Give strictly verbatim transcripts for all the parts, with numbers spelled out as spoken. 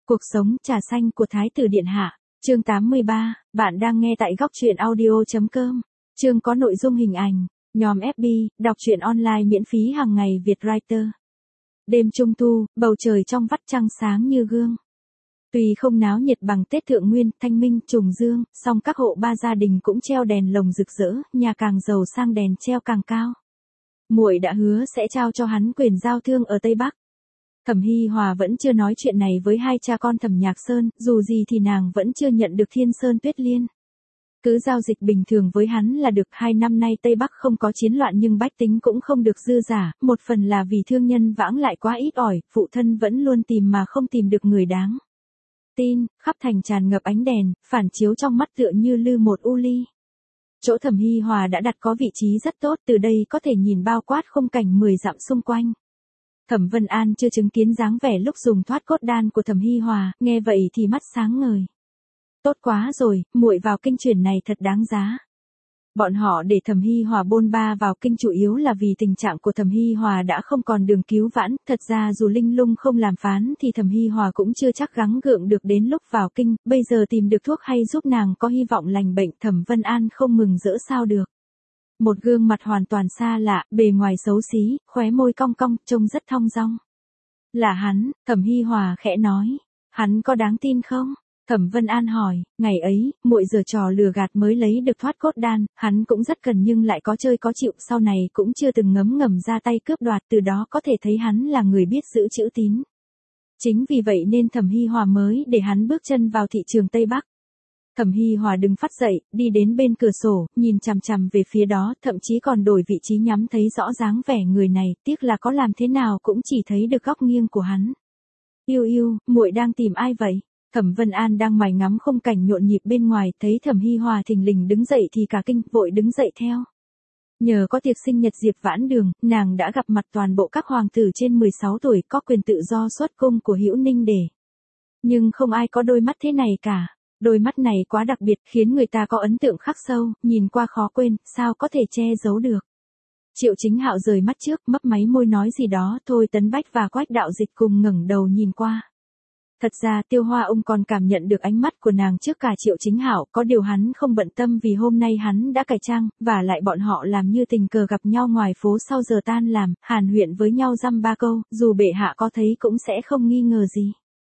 Cuộc sống trà xanh của Thái tử Điện Hạ, chương tám mươi ba, bạn đang nghe tại góc truyện audio.com. Chương có nội dung hình ảnh, nhóm ép bê, đọc truyện online miễn phí hàng ngày Vietwriter. Đêm trung thu, bầu trời trong vắt trăng sáng như gương. Tuy không náo nhiệt bằng Tết Thượng Nguyên, Thanh Minh, Trùng Dương, song các hộ ba gia đình cũng treo đèn lồng rực rỡ, nhà càng giàu sang đèn treo càng cao. Muội đã hứa sẽ trao cho hắn quyền giao thương ở Tây Bắc. Thẩm Hi Hòa vẫn chưa nói chuyện này với hai cha con Thẩm Nhạc Sơn, dù gì thì nàng vẫn chưa nhận được Thiên Sơn Tuyết Liên. Cứ giao dịch bình thường với hắn là được. Hai năm nay Tây Bắc không có chiến loạn nhưng bách tính cũng không được dư giả, một phần là vì thương nhân vãng lại quá ít ỏi, phụ thân vẫn luôn tìm mà không tìm được người đáng tin, khắp thành tràn ngập ánh đèn, phản chiếu trong mắt tựa như lư một u ly. Chỗ Thẩm Hi Hòa đã đặt có vị trí rất tốt, từ đây có thể nhìn bao quát khung cảnh mười dặm xung quanh. Thẩm Vân An chưa chứng kiến dáng vẻ lúc dùng thoát cốt đan của Thẩm Hi Hòa, nghe vậy thì mắt sáng ngời. Tốt quá rồi, muội vào kinh chuyển này thật đáng giá. Bọn họ để Thẩm Hi Hòa bôn ba vào kinh chủ yếu là vì tình trạng của Thẩm Hi Hòa đã không còn đường cứu vãn, thật ra dù Linh Lung không làm phán thì Thẩm Hi Hòa cũng chưa chắc gắng gượng được đến lúc vào kinh, bây giờ tìm được thuốc hay giúp nàng có hy vọng lành bệnh, Thẩm Vân An không mừng rỡ sao được. Một gương mặt hoàn toàn xa lạ, bề ngoài xấu xí, khóe môi cong cong, trông rất thong dong. Là hắn, Thẩm Hi Hòa khẽ nói. Hắn có đáng tin không? Thẩm Vân An hỏi, ngày ấy, muội giở trò lừa gạt mới lấy được thoát cốt đan, hắn cũng rất cần nhưng lại có chơi có chịu, sau này cũng chưa từng ngấm ngầm ra tay cướp đoạt, từ đó có thể thấy hắn là người biết giữ chữ tín. Chính vì vậy nên Thẩm Hi Hòa mới để hắn bước chân vào thị trường Tây Bắc. Thẩm Hi Hòa đứng phát dậy, đi đến bên cửa sổ, nhìn chằm chằm về phía đó, thậm chí còn đổi vị trí nhắm thấy rõ dáng vẻ người này, tiếc là có làm thế nào cũng chỉ thấy được góc nghiêng của hắn. Yêu yêu, muội đang tìm ai vậy? Thẩm Vân An đang mải ngắm khung cảnh nhộn nhịp bên ngoài, thấy Thẩm Hi Hòa thình lình đứng dậy thì cả kinh, vội đứng dậy theo. Nhờ có tiệc sinh nhật Diệp Vãn Đường, nàng đã gặp mặt toàn bộ các hoàng tử trên mười sáu tuổi, có quyền tự do xuất cung của Hữu Ninh Đề. Nhưng không ai có đôi mắt thế này cả. Đôi mắt này quá đặc biệt, khiến người ta có ấn tượng khắc sâu, nhìn qua khó quên, sao có thể che giấu được. Triệu Chính Hạo rời mắt trước, mấp máy môi nói gì đó, Thôi Tấn Bách và Quách Đạo Dịch cùng ngẩng đầu nhìn qua. Thật ra Tiêu Hoa Ung còn cảm nhận được ánh mắt của nàng trước cả Triệu Chính Hạo, có điều hắn không bận tâm vì hôm nay hắn đã cải trang, và lại bọn họ làm như tình cờ gặp nhau ngoài phố sau giờ tan làm, hàn huyện với nhau dăm ba câu, dù bệ hạ có thấy cũng sẽ không nghi ngờ gì.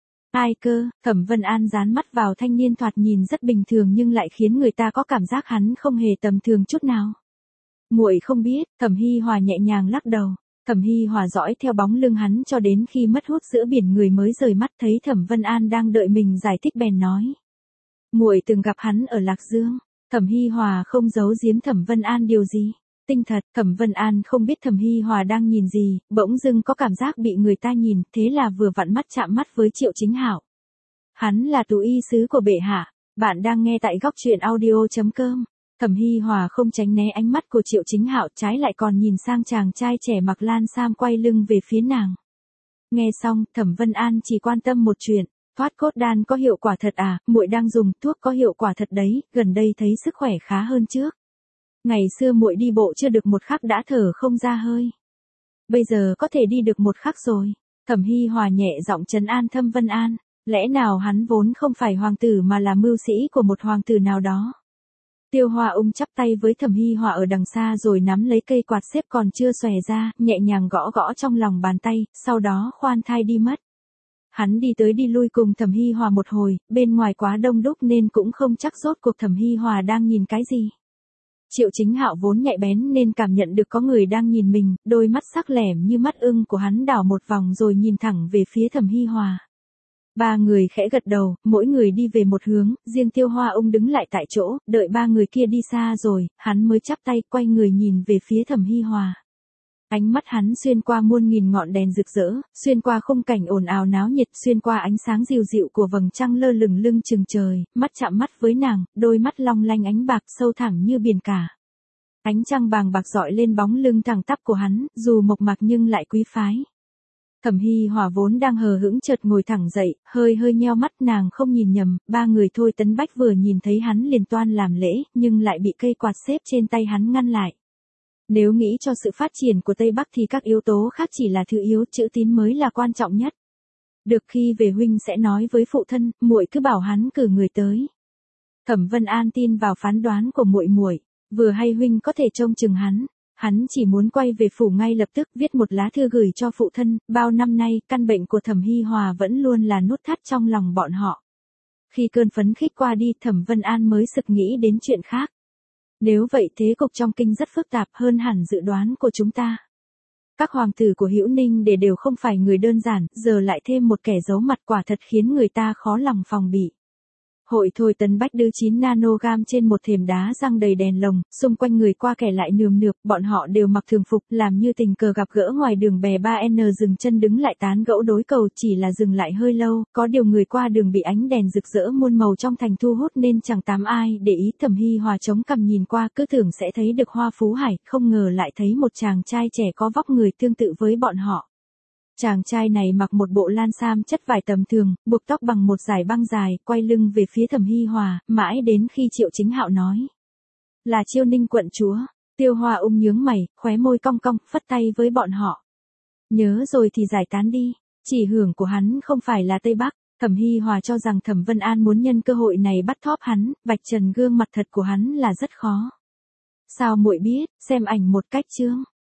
Ai cơ? Thẩm Vân An dán mắt vào thanh niên thoạt nhìn rất bình thường nhưng lại khiến người ta có cảm giác hắn không hề tầm thường chút nào. Muội không biết, Thẩm Hi Hòa nhẹ nhàng lắc đầu. Thẩm Hi Hòa dõi theo bóng lưng hắn cho đến khi mất hút giữa biển người mới rời mắt, thấy Thẩm Vân An đang đợi mình giải thích bèn nói. Muội từng gặp hắn ở Lạc Dương. Thẩm Hi Hòa không giấu giếm Thẩm Vân An điều gì. Tinh thật, Thẩm Vân An không biết Thẩm Hi Hòa đang nhìn gì, bỗng dưng có cảm giác bị người ta nhìn, thế là vừa vặn mắt chạm mắt với Triệu Chính Hạo. Hắn là tú y sứ của bệ hạ, bạn đang nghe tại góc truyện audio.com. Thẩm Hi Hòa không tránh né ánh mắt của Triệu Chính Hạo, trái lại còn nhìn sang chàng trai trẻ mặc lan sam quay lưng về phía nàng. Nghe xong, Thẩm Vân An chỉ quan tâm một chuyện, thoát cốt đan có hiệu quả thật à, muội đang dùng thuốc có hiệu quả thật đấy, gần đây thấy sức khỏe khá hơn trước. Ngày xưa muội đi bộ chưa được một khắc đã thở không ra hơi. Bây giờ có thể đi được một khắc rồi. Thẩm Hi Hòa nhẹ giọng trấn an Thẩm Vân An, lẽ nào hắn vốn không phải hoàng tử mà là mưu sĩ của một hoàng tử nào đó. Tiêu Hoa Ung chắp tay với Thẩm Hi Hòa ở đằng xa rồi nắm lấy cây quạt xếp còn chưa xòe ra, nhẹ nhàng gõ gõ trong lòng bàn tay, sau đó khoan thai đi mất. Hắn đi tới đi lui cùng Thẩm Hi Hòa một hồi, bên ngoài quá đông đúc nên cũng không chắc rốt cuộc Thẩm Hi Hòa đang nhìn cái gì. Triệu Chính Hạo vốn nhạy bén nên cảm nhận được có người đang nhìn mình, đôi mắt sắc lẻm như mắt ưng của hắn đảo một vòng rồi nhìn thẳng về phía Thẩm Hi Hòa. Ba người khẽ gật đầu, mỗi người đi về một hướng, riêng Tiêu Hoa Ung đứng lại tại chỗ, đợi ba người kia đi xa rồi, hắn mới chắp tay quay người nhìn về phía Thẩm Hi Hòa. Ánh mắt hắn xuyên qua muôn nghìn ngọn đèn rực rỡ, xuyên qua khung cảnh ồn ào náo nhiệt, xuyên qua ánh sáng dịu dịu của vầng trăng lơ lửng lưng chừng trời, mắt chạm mắt với nàng, đôi mắt long lanh ánh bạc sâu thẳm như biển cả. Ánh trăng bàng bạc rọi lên bóng lưng thẳng tắp của hắn, dù mộc mạc nhưng lại quý phái. Thẩm Hi Hòa vốn đang hờ hững chợt ngồi thẳng dậy, hơi hơi nheo mắt, nàng không nhìn nhầm, ba người Thôi Tấn Bách vừa nhìn thấy hắn liền toan làm lễ, nhưng lại bị cây quạt xếp trên tay hắn ngăn lại. Nếu nghĩ cho sự phát triển của Tây Bắc thì các yếu tố khác chỉ là thứ yếu, chữ tín mới là quan trọng nhất. Được khi về huynh sẽ nói với phụ thân, muội cứ bảo hắn cử người tới. Thẩm Vân An tin vào phán đoán của muội muội, vừa hay huynh có thể trông chừng hắn, hắn chỉ muốn quay về phủ ngay lập tức viết một lá thư gửi cho phụ thân, bao năm nay căn bệnh của Thẩm Hi Hòa vẫn luôn là nút thắt trong lòng bọn họ. Khi cơn phấn khích qua đi, Thẩm Vân An mới sực nghĩ đến chuyện khác. Nếu vậy thế cục trong kinh rất phức tạp hơn hẳn dự đoán của chúng ta. Các hoàng tử của Hữu Ninh để đều không phải người đơn giản, giờ lại thêm một kẻ giấu mặt quả thật khiến người ta khó lòng phòng bị. Hội Thôi Tấn Bách đưa chín nanogam trên một thềm đá răng đầy đèn lồng, xung quanh người qua kẻ lại nườm nượp, bọn họ đều mặc thường phục, làm như tình cờ gặp gỡ ngoài đường bè ba N dừng chân đứng lại tán gẫu đối cầu, chỉ là dừng lại hơi lâu, có điều người qua đường bị ánh đèn rực rỡ muôn màu trong thành thu hút nên chẳng tám ai để ý. Thẩm Hi Hòa chống cằm nhìn qua cứ tưởng sẽ thấy được hoa phú hải, không ngờ lại thấy một chàng trai trẻ có vóc người tương tự với bọn họ. Chàng trai này mặc một bộ lan sam chất vải tầm thường, buộc tóc bằng một dải băng dài, quay lưng về phía Thẩm Hi Hòa, mãi đến khi Triệu Chính Hạo nói. Là Chiêu Ninh quận chúa. Tiêu Hoa ung nhướng mày, khóe môi cong cong, phất tay với bọn họ. Nhớ rồi thì giải tán đi, chỉ hưởng của hắn không phải là Tây Bắc. Thẩm Hi Hòa cho rằng Thẩm Vân An muốn nhân cơ hội này bắt thóp hắn, vạch trần gương mặt thật của hắn là rất khó. Sao muội biết, xem ảnh một cách chưa?